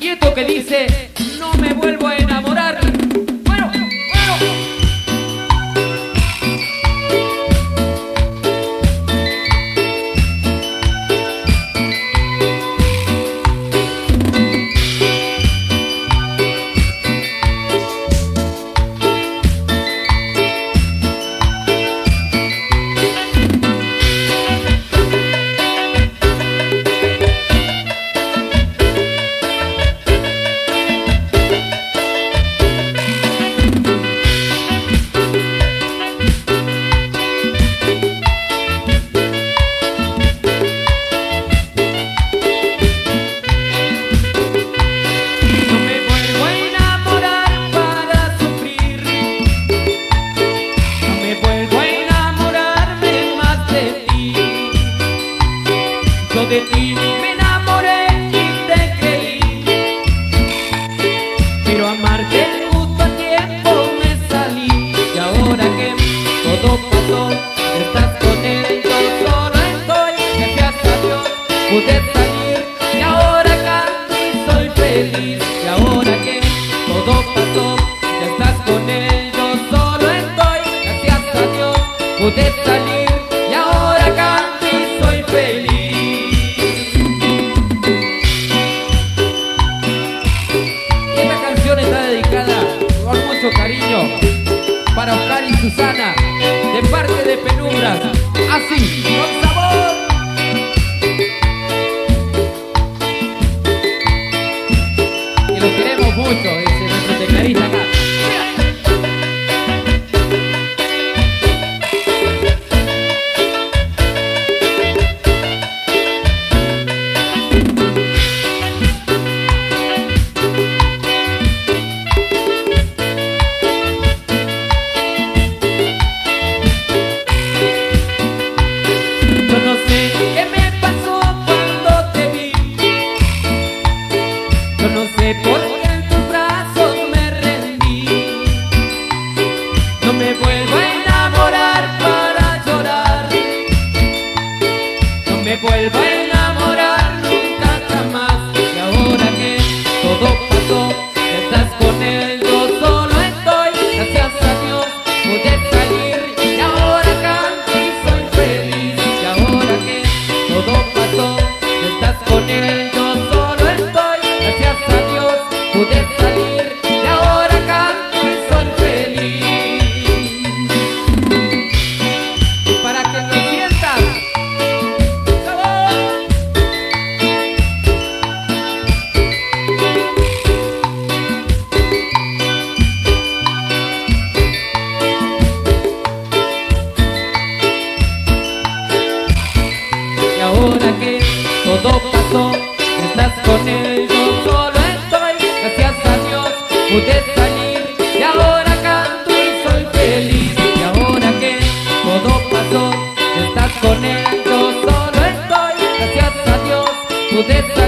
Y esto que dice, no me vuelvo a enamorar. Bueno, bueno. De ti me enamoré y te creí, pero amarte justo a tiempo me salí. Y ahora que todo pasó, estás con él, yo solo estoy. Gracias a Dios pude salir y ahora canto y soy feliz. Y ahora que todo pasó, ya estás con él, yo solo estoy. Gracias a Dios pude salir y ahora canto y soy feliz. Está dedicada con mucho cariño para Oscar y Susana, de parte de Penumbras, así, con sabor. Y los queremos mucho, dice nuestro tecladista acá. Porque en tus brazos me rendí. No me vuelvo a enamorar para llorar. No me vuelvo a enamorar nunca jamás. Y ahora que todo pasó, estás con él, yo solo estoy. Gracias a Dios pude salir y ahora canto y soy feliz. Y ahora que todo pasó, estás con él, yo solo estoy. Gracias a Dios pude salir y ahora canto y soy feliz. Para que lo sientas, ¡sabor! Y ahora que todo pasó, estás con él, yo solo estoy. Gracias a Dios pude salir y ahora canto y soy feliz. Y ahora que todo pasó, estás con él, yo solo estoy. Gracias a Dios pude salir.